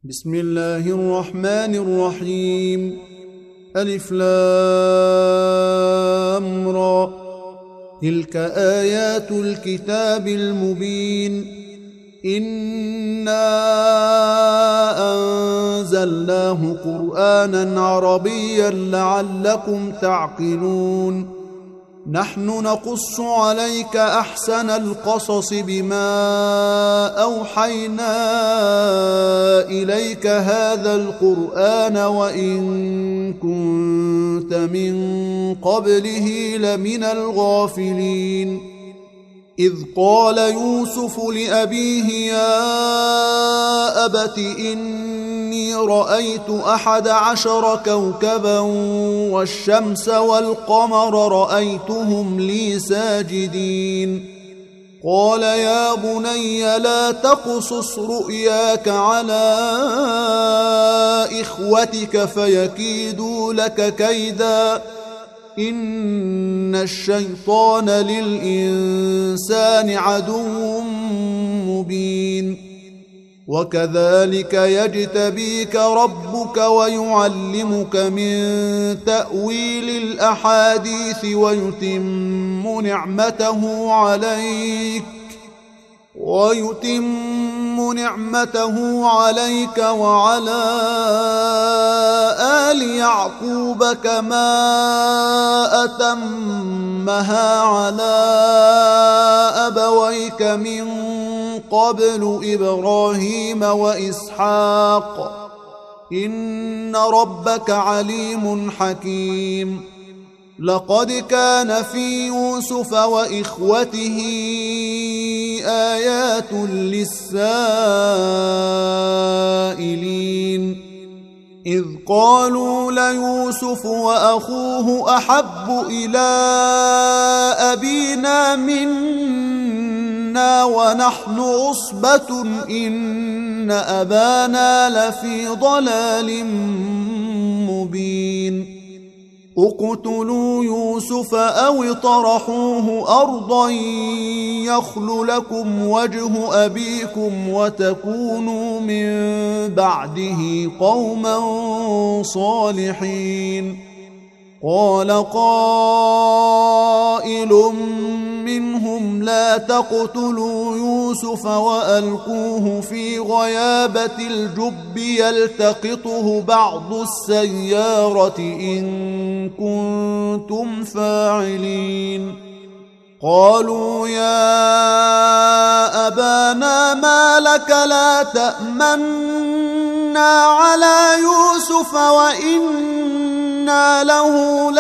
بسم الله الرحمن الرحيم. ألف لام را. تلك آيات الكتاب المبين. إنا أنزلناه قرآنا عربيا لعلكم تعقلون. نحن نقص عليك أحسن القصص بما أوحينا إليك هذا القرآن وإن كنت من قبله لمن الغافلين. إذ قال يوسف لأبيه يا أبت إني رأيت 11 كوكبا والشمس والقمر رأيتهم لي ساجدين. قال يا بني لا تقصص رؤياك على إخوتك فيكيدوا لك كيدا إن الشيطان للإنسان عدو مبين. وكذلك يجتبيك ربك ويعلمك من تأويل الأحاديث ويتم نعمته عليك وعلى آل يعقوب كما أتمها على أبويك من قبل إبراهيم وإسحاق إن ربك عليم حكيم. لقد كان في يوسف وإخوته آيات للسائلين إذ قالوا ليوسف وأخوه أحب إلى أبينا منا ونحن عصبة إن أبانا لفي ضلال مبين. اقتلوا يوسف أو اطرحوه أرضا يخل لكم وجه أبيكم وتكونوا من بعده قوما صالحين. قال قائل منهم لا تقتلوا يوسف وألقوه في غيابة الجب يلتقطه بعض السيارة إن كنتم فاعلين. قالوا يا أبانا ما لك لا تأمنا على يوسف وإنا له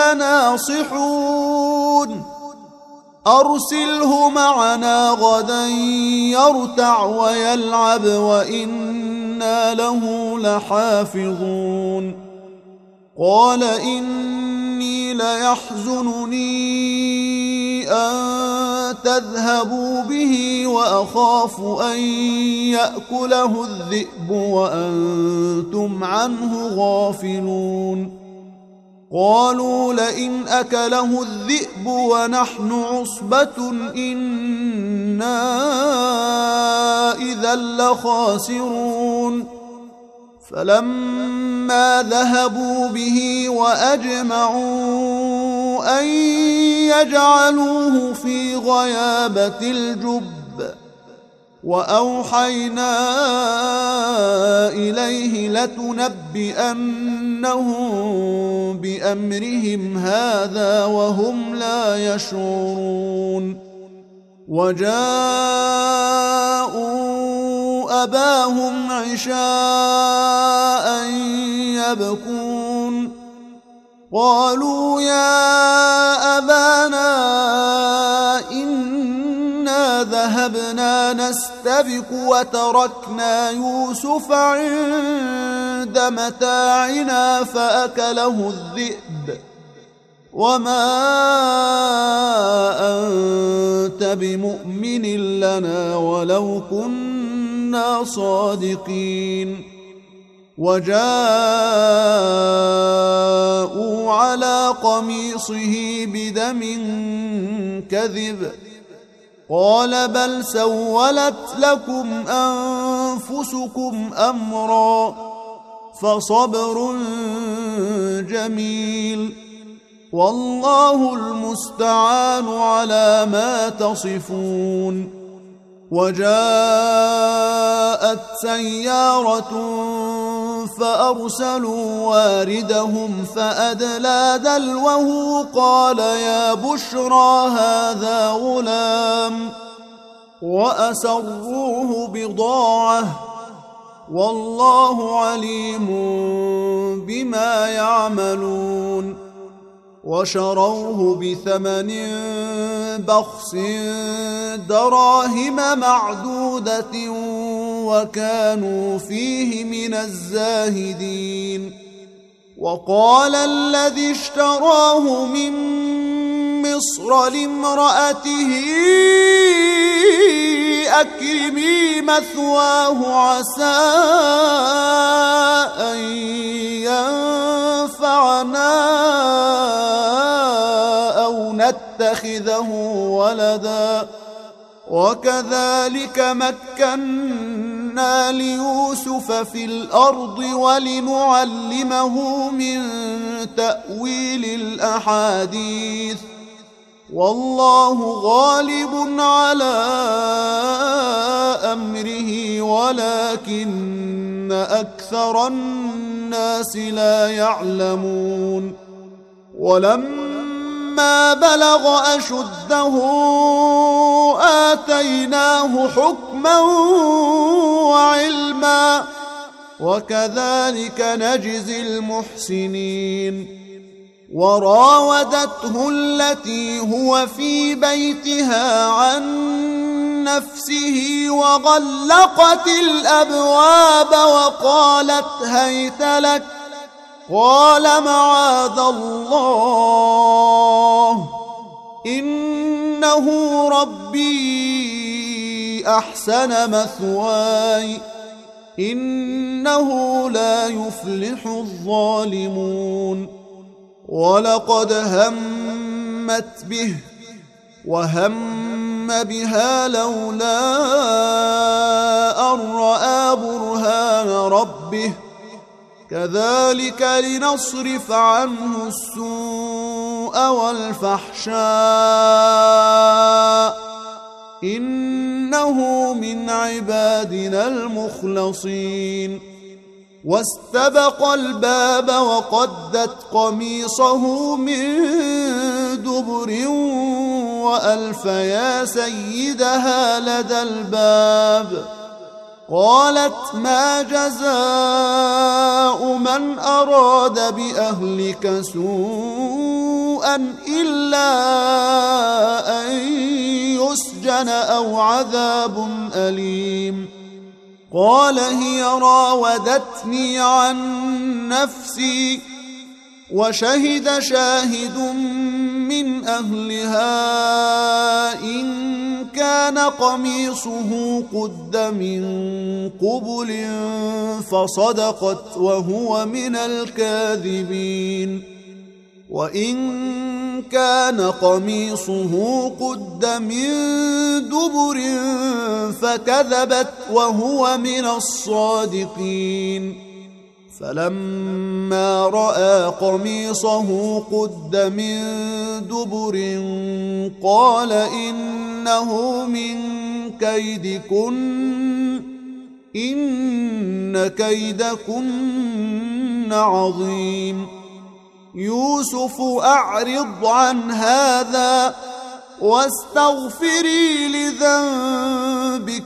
لناصحون. أرسله معنا غدا يرتع ويلعب وإنا له لحافظون. قال إني ليحزنني أن تذهبوا به وأخاف أن يأكله الذئب وأنتم عنه غافلون. قالوا لئن أكله الذئب ونحن عصبة إنا إذا لخاسرون. فلما ذهبوا به وأجمعوا أن يجعلوه في غيابة الجب وأوحينا إليه لتنبئنهم بأمرهم هذا وهم لا يشعرون. وجاءوا أباهم عشاء يبكون. قالوا يا أبانا إنا ذهبنا نستبق وتركنا يوسف عند متاعنا فأكله الذئب وما أنت بمؤمن لنا ولو كنا صادقين. وجاءوا على قميصه بدم كذب قال بل سولت لكم أنفسكم أمرا فصبر جميل والله المستعان على ما تصفون. وجاءت سيارة فأرسلوا واردهم فأدلى دلوه قال يا بشرى هذا غلام وأسروه بضاعة والله عليم بما يعملون. وشروه بثمن بخس دراهم معدودة وكانوا فيه من الزاهدين. وقال الذي اشتراه من مصر لامرأته أكرمي مثواه عسى أن ينفعنا أو نتخذه ولدا وكذلك مكنا ليوسف في الأرض ولنعلمه من تأويل الأحاديث والله غالب على أمره ولكن أكثر الناس لا يعلمون. ولما بلغ أشده آتيناه حكما وعلما وكذلك نجزي المحسنين. وراودته التي هو في بيتها عن نفسه وغلقت الأبواب وقالت هيت لك قال معاذ الله إنه ربي أحسن مثواي إنه لا يفلح الظالمون. ولقد همت به وهم بها لولا أن رأى برهان ربه كذلك لنصرف عنه السوء والفحشاء إنه من عبادنا المخلصين. واستبق الباب وقدت قميصه من دبر وألف يا سيدها لدى الباب قالت ما جزاء من أراد بأهلك سوءا إلا أن يسجن أو عذاب أليم. قال هي راودتني عن نفسي وشهد شاهد من أهلها إن كان قميصه قد من قبل فصدقت وهو من الكاذبين وإن كان قميصه قد من دبر فكذبت وهو من الصادقين. فلما رأى قميصه قد من دبر قال إنه من كيدكن إن كيدكن عظيم. يوسف أعرض عن هذا واستغفري لذنبك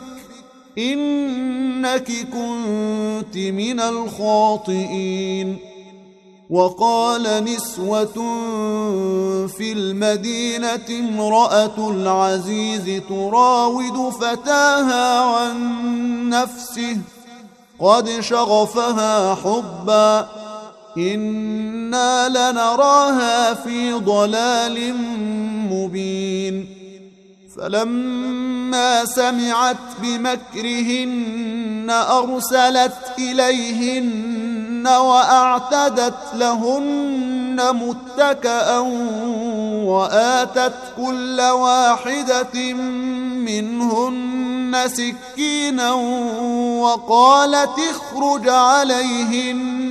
إنك كنت من الخاطئين. وقال نسوة في المدينة امرأة العزيز تراود فتاها عن نفسه قد شغفها حبا إنا لنراها في ضلال مبين. فلما سمعت بمكرهن أرسلت إليهن وأعتدت لهن متكأ وآتت كل واحدة منهن سكينا وقالت اخرج عليهن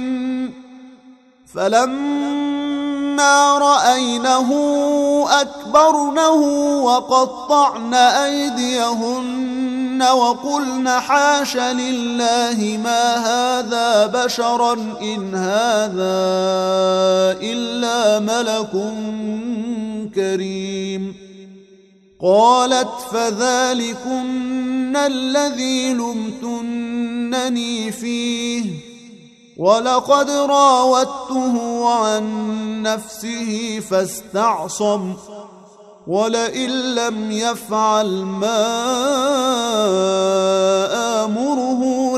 فلما رأينه أكبرنه وقطعن أيديهن وقلن حاش لله ما هذا بشرا إن هذا إلا ملك كريم. قالت فذلكن الذي لمتنني فيه ولقد راودته عن نفسه فاستعصم ولئن لم يفعل ما آمره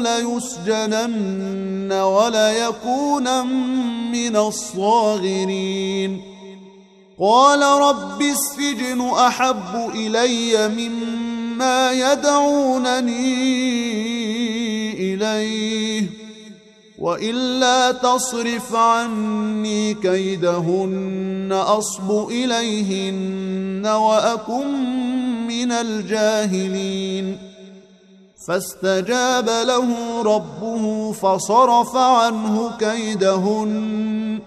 ليسجنن وليكونا من الصاغرين. قال رب السجن أحب إلي مما يدعونني إليه وإلا تصرف عني كيدهن أصب إليهن وأكن من الجاهلين. فاستجاب له ربه فصرف عنه كيدهن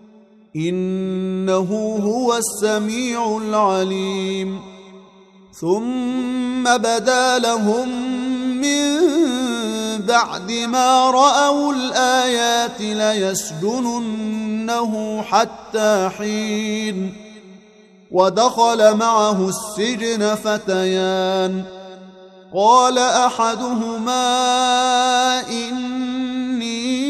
إنه هو السميع العليم. ثم بدا لهم من بعد ما رأوا الآيات ليسجننه حتى حين. ودخل معه السجن فتيان قال أحدهما إني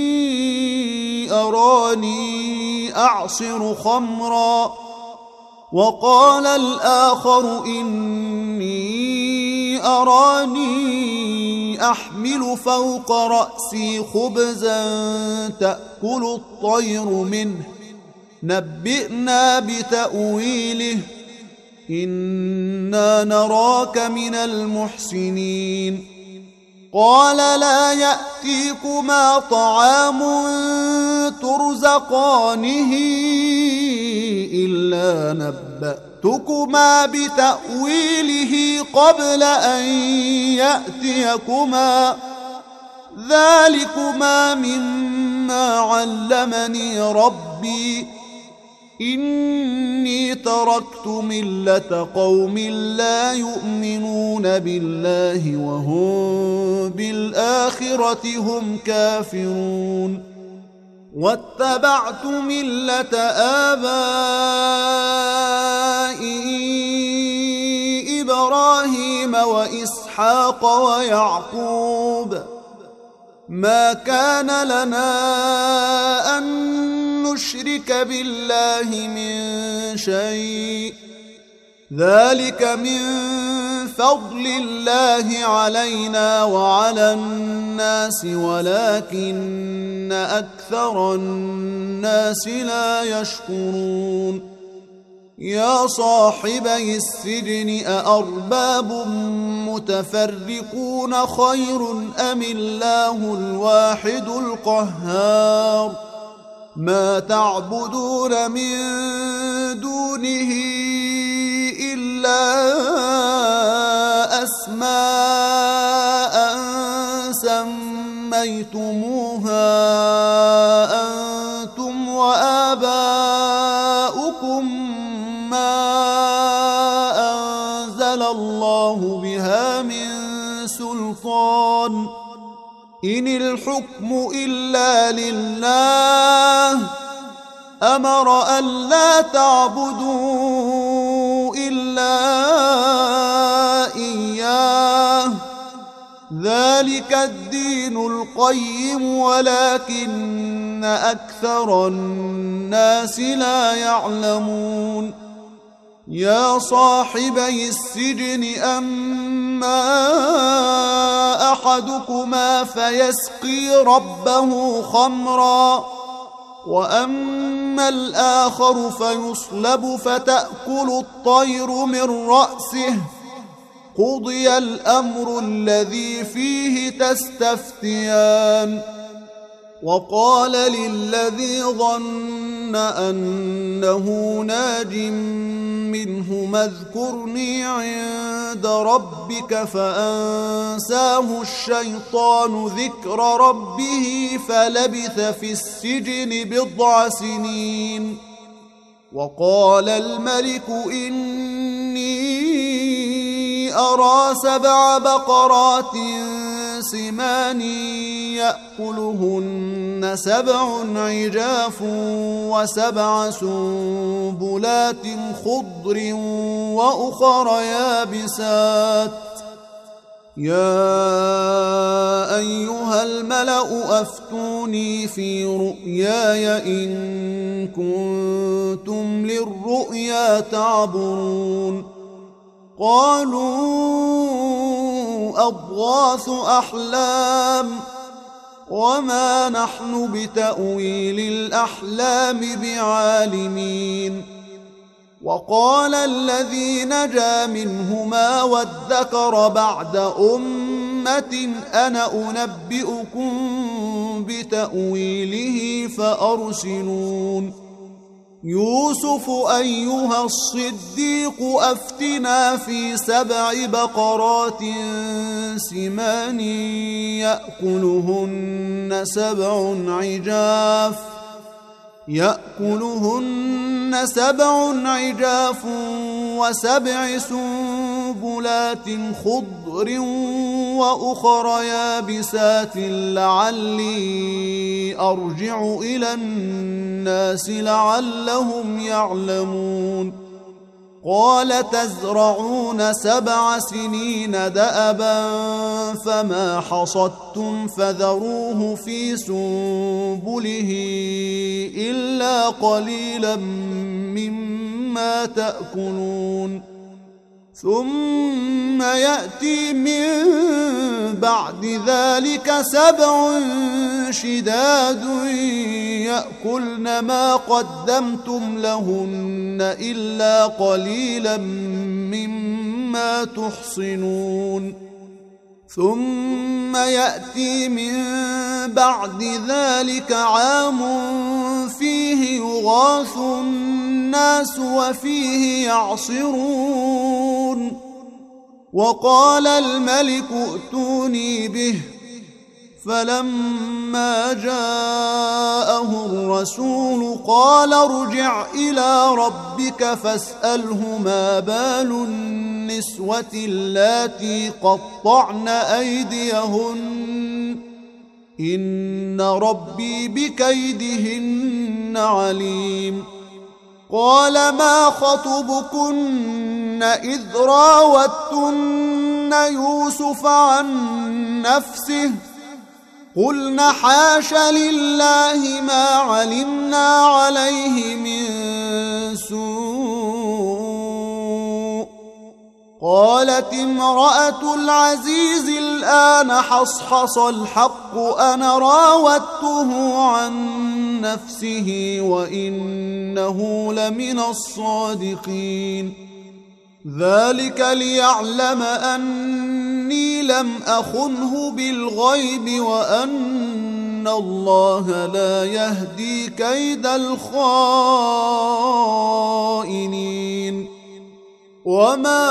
أراني أعصر خمرا وقال الآخر إني أراني أحمل فوق رأسي خبزا تأكل الطير منه نبئنا بتأويله إنا نراك من المحسنين. قال لا يأتيكما طعام ترزقانه إلا نبأتكما بتأويله قبل أن يأتيكما ذلكما مما علمني ربي إني تركت ملة قوم لا يؤمنون بالله وهم بالآخرة هم كافرون واتبعت ملة آبائي إبراهيم وإسحاق ويعقوب ما كان لنا أن نشرك بالله من شيء ذلك من فضل الله علينا وعلى الناس ولكن أكثر الناس لا يشكرون. يا صاحبي السجن أأرباب متفرقون خير أم الله الواحد القهار ما تعبدون من دونه إلا أسماء سميتموها أنتم وآباؤكم ما أنزل الله بها من سلطان إن الحكم إلا لله أمر ألا تعبدوا إلا إياه ذلك الدين القيم ولكن أكثر الناس لا يعلمون. يا صاحبي السجن أما أحدكما فيسقي ربه خمرا وأما الآخر فيصلب فتأكل الطير من رأسه قضي الأمر الذي فيه تستفتيان وقال للذي ظن أنه ناج منه اذكرني عند ربك فأنساه الشيطان ذكر ربه فلبث في السجن 10 سنين. وقال الملك إني أرى 7 بقرات سمان يأكلهن 7 عجاف و7 سنبلات خضر وأخر يابسات يا أيها الملأ أفتوني في رؤياي إن كنتم للرؤيا تعبرون. قالوا أضغاث أحلام وما نحن بتأويل الأحلام بعالمين. وقال الذي نجا منهما وادكر بعد أمة أنا أنبئكم بتأويله فأرسلون. يوسف أيها الصديق أفتنا في 7 بقرات سمان يأكلهن 7 عجاف و7 سنبلات خضر وأخر يابسات لعلي أرجع إلى الناس لعلهم يعلمون. قال تزرعون 7 سنين دأبا فما حصدتم فذروه في سنبله إلا قليلا مما تأكلون. ثم يأتي من بعد ذلك 7 شداد يأكلن ما قدمتم لهن إلا قليلا مما تحصنون. ثم يأتي من بعد ذلك عام فيه يغاث الناس وفيه يعصرون. وقال الملك ائتوني به فلما جاءه الرسول قال ارجع إلى ربك فاسأله ما بال النسوة اللاتي قطعن أيديهن إن ربي بكيدهن عليم. قال ما خطبكن إذ راوتن يوسف عن نفسه قلن حاش لله ما علمنا عليه من سوء. قالت امرأة العزيز الآن حصحص الحق أنا راودته عن نفسه وإنه لمن الصادقين. ذلك ليعلم أني لم أخنه بالغيب وأن الله لا يهدي كيد الخائنين. وما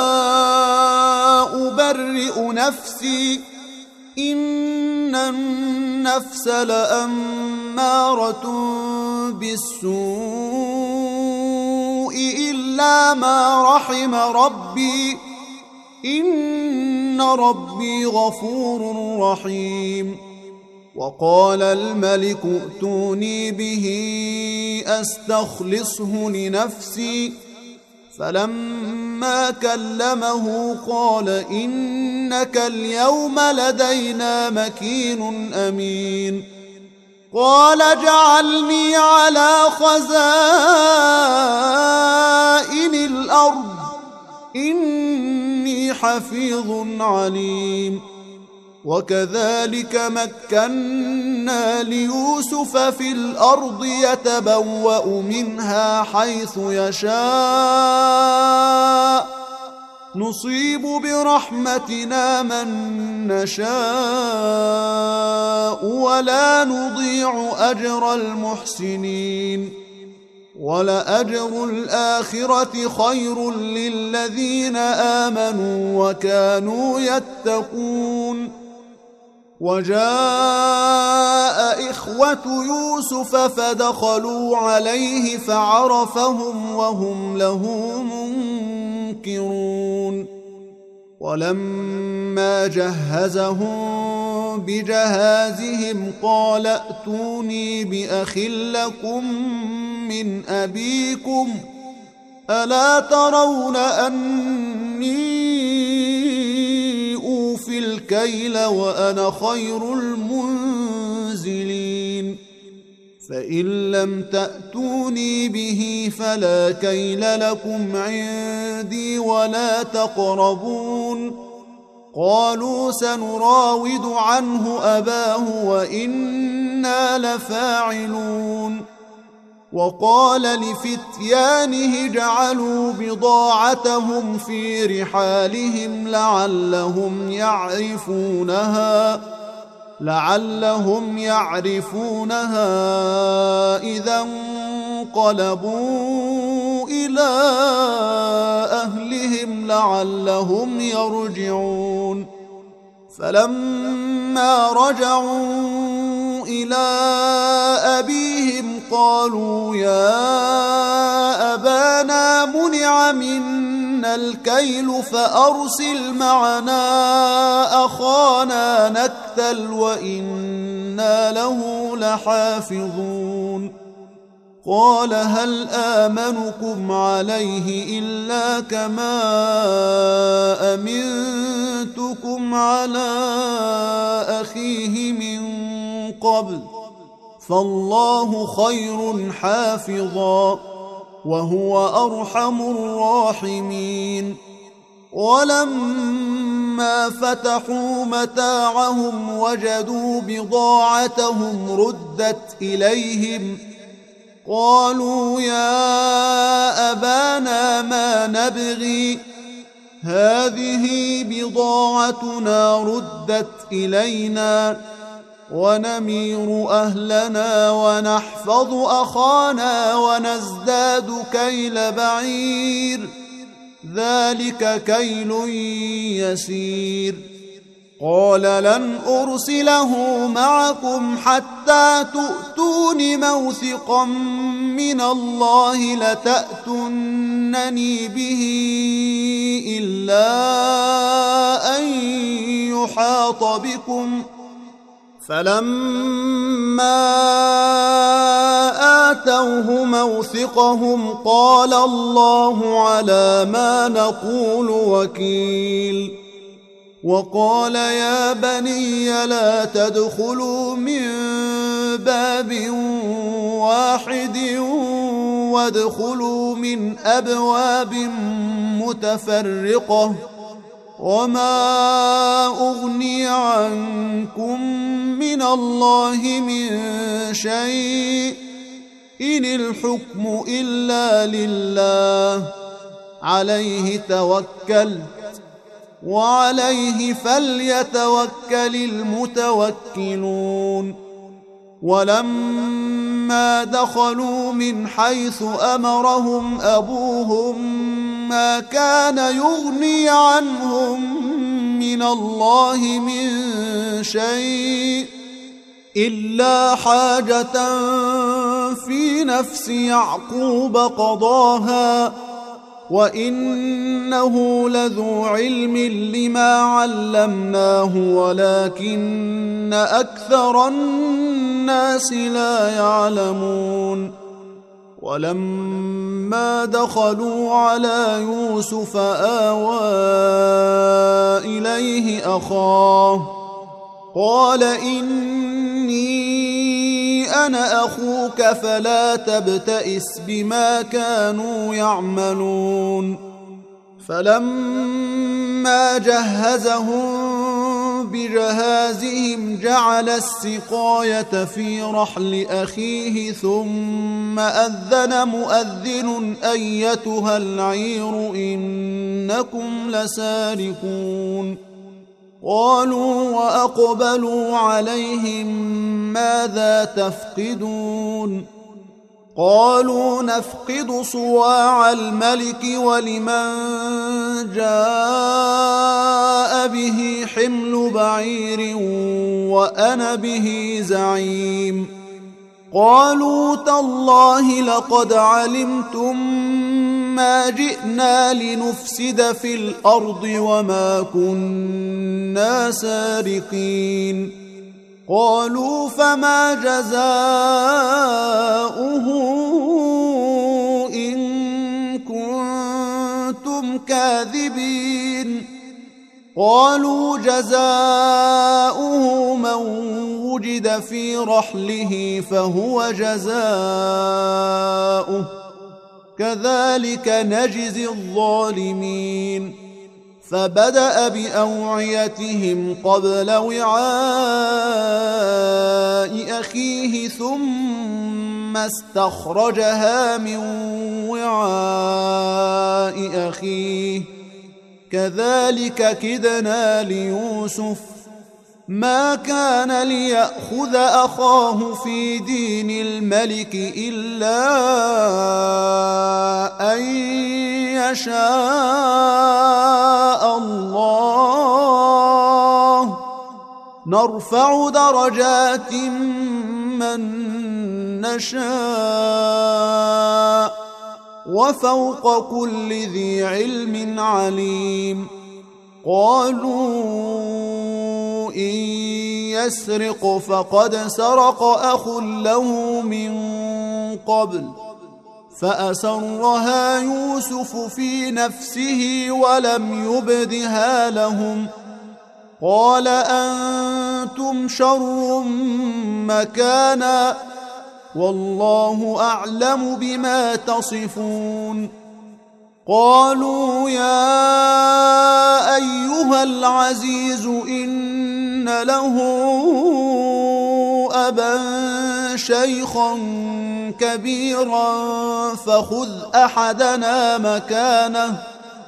أبرئ نفسي إن النفس لأمارة بالسوء إلا ما رحم ربي إن ربي غفور رحيم. وقال الملك ائتوني به أستخلصه لنفسي فلما كلمه قال إنك اليوم لدينا مكين أمين. قال اجعلني على خزائن الأرض إني حفيظ عليم. وكذلك مكنا ليوسف في الأرض يتبوأ منها حيث يشاء نصيب برحمتنا من نشاء ولا نضيع أجر المحسنين ولأجر الآخرة خير للذين آمنوا وكانوا يتقون وجاء إخوة يوسف فدخلوا عليه فعرفهم وهم له منكرون ولما جهزهم بجهازهم قال ائتوني بأخ لكم من أبيكم ألا ترون أني أوفي الكيل وأنا خير المنزلين فإن لم تأتوني به فلا كيل لكم عندي ولا تقربون قالوا سنراود عنه أباه وإنا لفاعلون وقال لفتيانه اجعلوا بضاعتهم في رحالهم لعلهم يعرفونها إذا انقلبوا إلى أهلهم لعلهم يرجعون فلما رجعوا إلى أبيهم قالوا يا أبانا منع منا الكيل فأرسل معنا أخانا نكتل وإنا له لحافظون قال هل آمنكم عليه إلا كما أمنتكم على أخيه من قبل فالله خير حافظا وهو أرحم الراحمين ولما فتحوا متاعهم وجدوا بضاعتهم ردت إليهم قالوا يا أبانا ما نبغي هذه بضاعتنا ردت إلينا ونمير أهلنا ونحفظ أخانا ونزداد كيل بعير ذلك كيل يسير قال لن أرسله معكم حتى تؤتون موثقا من الله لتأتونني به إلا أن يحاط بكم فلما آتوه موثقهم قال الله على ما نقول وكيل وقال يا بني لا تدخلوا من باب واحد وادخلوا من أبواب متفرقة وما أغني عنكم من الله من شيء إن الحكم إلا لله عليه توكلت وعليه فليتوكل المتوكلون ولما دخلوا من حيث أمرهم أبوهم ما كان يغني عنهم من الله من شيء إلا حاجة في نفس يعقوب قضاها وإنه لذو علم لما علمناه ولكن أكثر الناس لا يعلمون ولما دخلوا على يوسف آوى إليه أخاه قال إني أنا أخوك فلا تبتئس بما كانوا يعملون فلما جهزهم بجهازهم جعل السقاية في رحل أخيه ثم أذن مؤذن أيتها العير إنكم لسارقون قالوا وأقبلوا عليهم ماذا تفقدون قالوا نفقد صواع الملك ولمن جاء به حمل بعير وأنا به زعيم قالوا تالله لقد علمتم ما جئنا لنفسد في الأرض وما كنا سارقين قالوا فما جزاؤه إن كنتم كاذبين قالوا جزاؤه من وجد في رحله فهو جزاؤه كذلك نجزي الظالمين فبدأ بأوعيتهم قبل وعاء أخيه ثم استخرجها من وعاء أخيه كذلك كدنا ليوسف ما كان ليأخذ أخاه في دين الملك إلا أن يشاء الله نرفع درجات من نشاء وفوق كل ذي علم عليم قالوا إن يسرق فقد سرق أخ له من قبل فأسرها يوسف في نفسه ولم يبدها لهم قال أنتم شر مكانا والله أعلم بما تصفون قالوا يا أيها العزيز إن له أبا شيخا كبيرا فخذ أحدنا مكانه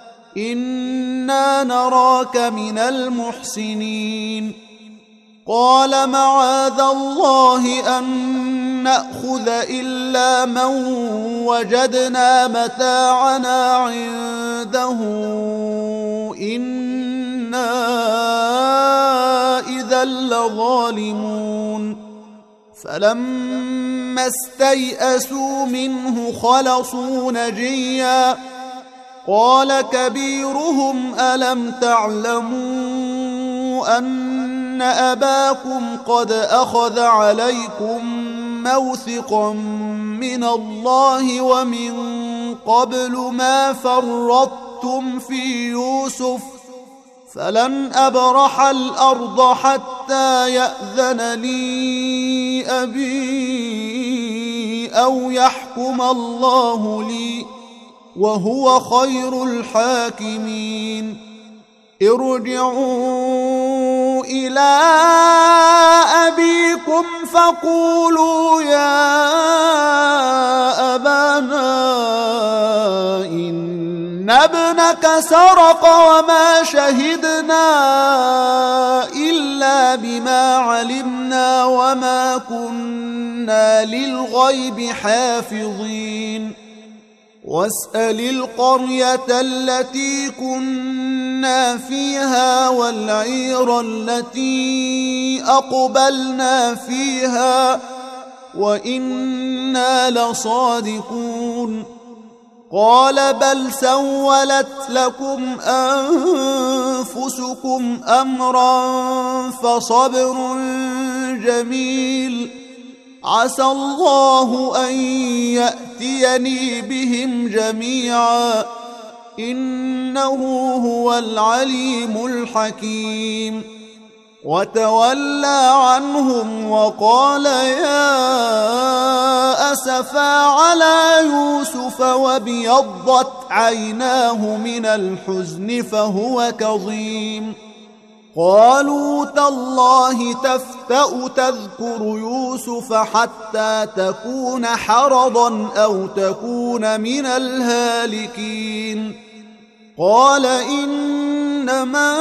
إنا نراك من المحسنين قال معاذ الله أن نأخذ إلا من وجدنا متاعنا عنده إنا إذا لظالمون فلما استيئسوا منه خلصوا نجيا قال كبيرهم ألم تعلموا أن أباكم قد أخذ عليكم موثقا من الله ومن قبل ما فرطتم في يوسف فلن أبرح الأرض حتى يأذن لي أبي أو يحكم الله لي وهو خير الحاكمين ارجعوا إلى أبيكم فقولوا يا أبانا إن ابنك سرق وما شهدنا إلا بما علمنا وما كنا للغيب حافظين واسأل القرية التي كنا فيها والعير التي أقبلنا فيها وإنا لصادقون قال بل سولت لكم أنفسكم أمرا فصبر جميل عسى الله أن يأتيني بهم جميعا إنه هو العليم الحكيم وتولى عنهم وقال يا أسفا على يوسف وابيضت عيناه من الحزن فهو كظيم قالوا تالله تفتأ تذكر يوسف حتى تكون حرضا أو تكون من الهالكين قال إنما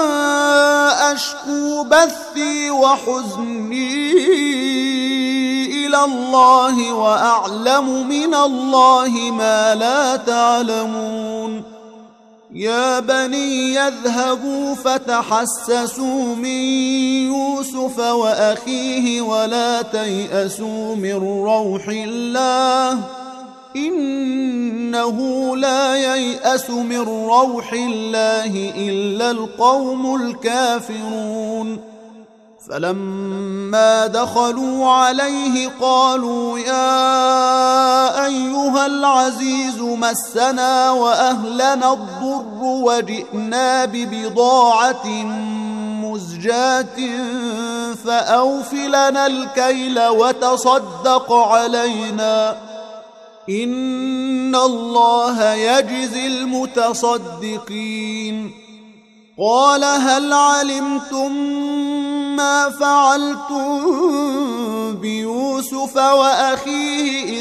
أشكو بثي وحزني إلى الله وأعلم من الله ما لا تعلمون يا بني يذهبوا فتحسسوا من يوسف وأخيه ولا تيأسوا من روح الله إنه لا ييأس من روح الله إلا القوم الكافرون فلما دخلوا عليه قالوا يا أيها العزيز مسنا وأهلنا الضر وجئنا ببضاعة مزجاة فأوف لنا الكيل وتصدق علينا إن الله يجزي المتصدقين قال هل علمتم ما فعلتم بيوسف وأخيه إذ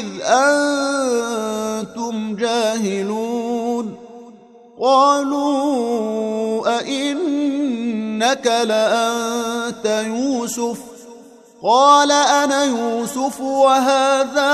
أنتم جاهلون قالوا أئنك لأنت يوسف قال أنا يوسف وهذا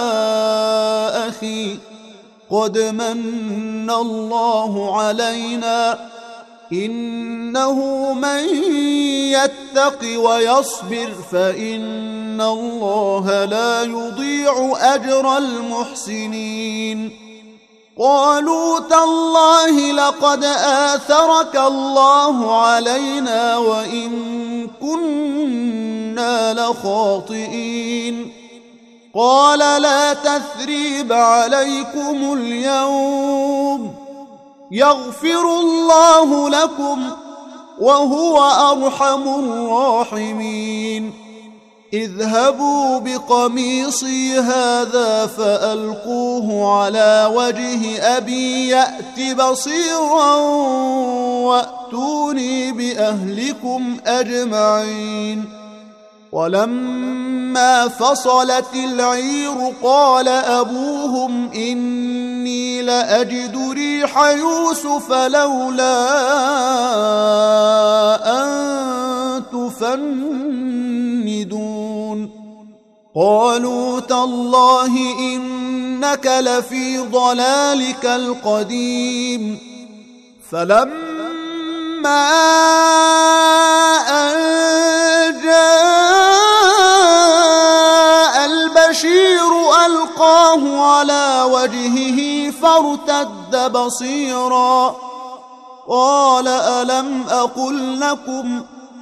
أخي قد من الله علينا إنه من يتق ويصبر فإن الله لا يضيع أجر المحسنين قالوا تالله لقد آثرك الله علينا وإن كنا لخاطئين قال لا تثريب عليكم اليوم يغفر الله لكم وهو أرحم الراحمين اذهبوا بقميصي هذا فألقوه على وجه أبي يأت بصيرا وأتوني بأهلكم أجمعين ولما فصلت العير قال أبوهم إني لأجد ريح يوسف لولا أن تفندون قالوا تالله إنك لفي ضلالك القديم فلما أن جاء البشير ألقاه على وجهه فارتد بصيرا قال ألم أقل لكم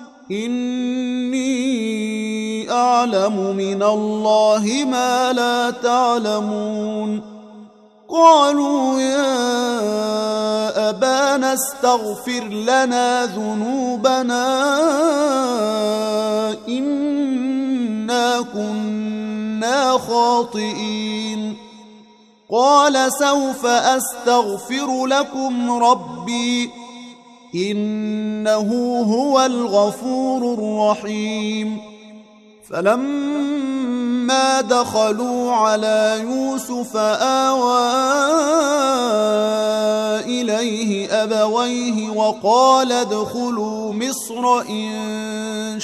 إني أعلم من الله ما لا تعلمون قالوا يا أبانا استغفر لنا ذنوبنا إنا كنا خاطئين قال سوف أستغفر لكم ربي إنه هو الغفور الرحيم فلما دخلوا على يوسف آوى إليه أبويه وقال ادخلوا مصر إن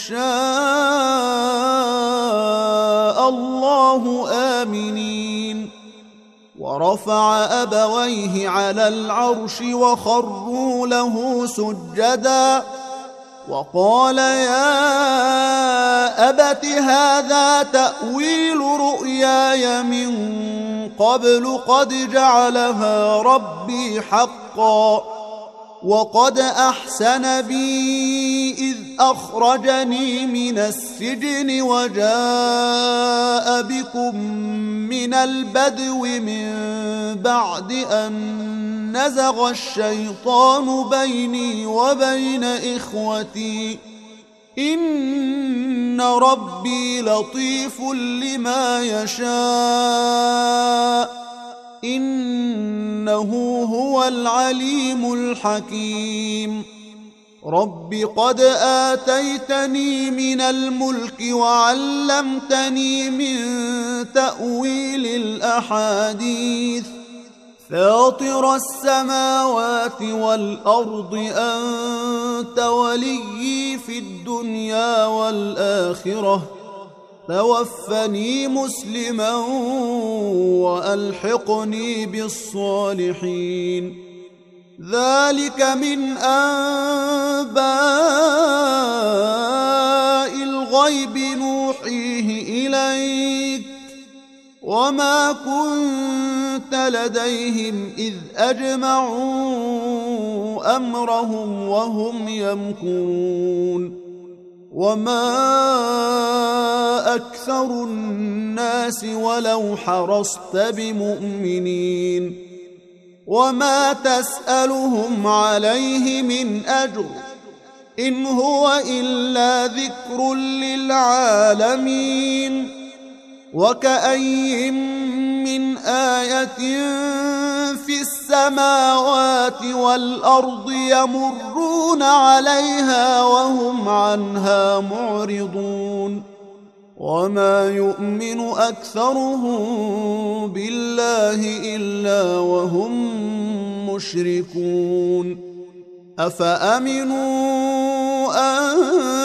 شاء الله آمنين ورفع أبويه على العرش وخروا له سجدا وقال يا أبت هذا تأويل رؤياي من قبل قد جعلها ربي حقا وقد أحسن بي إذ أخرجني من السجن وجاء بكم من البدو من بعد أن نزغ الشيطان بيني وبين إخوتي إن ربي لطيف لما يشاء إنه هو العليم الحكيم رب قد آتيتني من الملك وعلمتني من تأويل الأحاديث فاطر السماوات والأرض أنت وليي في الدنيا والآخرة توفني مسلما وألحقني بالصالحين ذلك من أنباء الغيب نوحيه إليك وما كنت لديهم إذ أجمعوا أمرهم وهم يمكرون وما أكثر الناس ولو حرصت بمؤمنين وما تسألهم عليه من أجر إن هو إلا ذكر للعالمين وكأي من آية في السماوات والأرض يمرون عليها وهم عنها معرضون وما يؤمن أكثرهم بالله إلا وهم مشركون أفأمنوا أن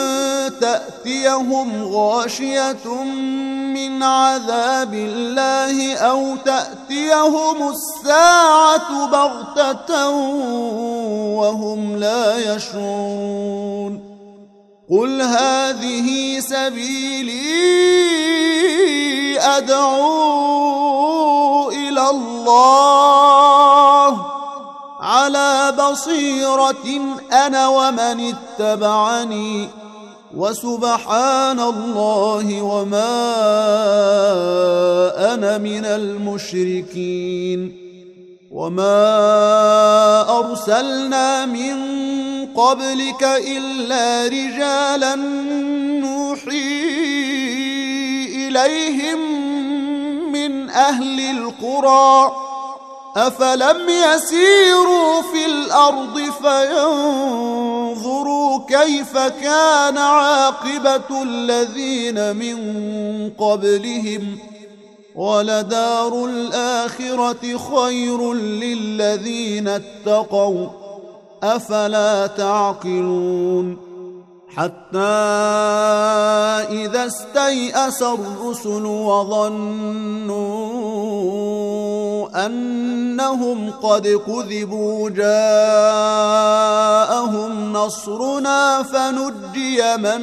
تأتيهم غاشية من عذاب الله أو تأتيهم الساعة بغتة وهم لا يشعرون قل هذه سبيلي أدعو إلى الله على بصيرة أنا ومن اتبعني وسبحان الله وما أنا من المشركين وما أرسلنا من قبلك إلا رجالا نوحي إليهم من أهل القرى أفلم يسيروا في الأرض فينظروا كيف كان عاقبة الذين من قبلهم ولدار الآخرة خير للذين اتقوا أفلا تعقلون حتى إذا استيأس الرسل وظنوا أنهم قد كذبوا جاءهم نصرنا فنجي من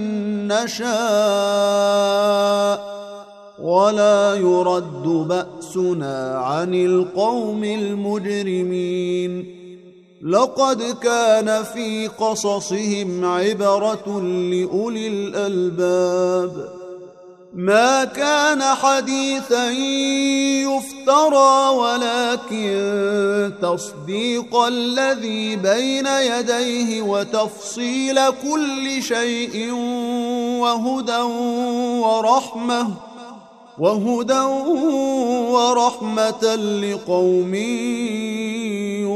نشاء ولا يرد بأسنا عن القوم المجرمين لقد كان في قصصهم عبرة لأولي الألباب ما كان حديثا يفترى ولكن تصديق الذي بين يديه وتفصيل كل شيء وهدى ورحمة لقوم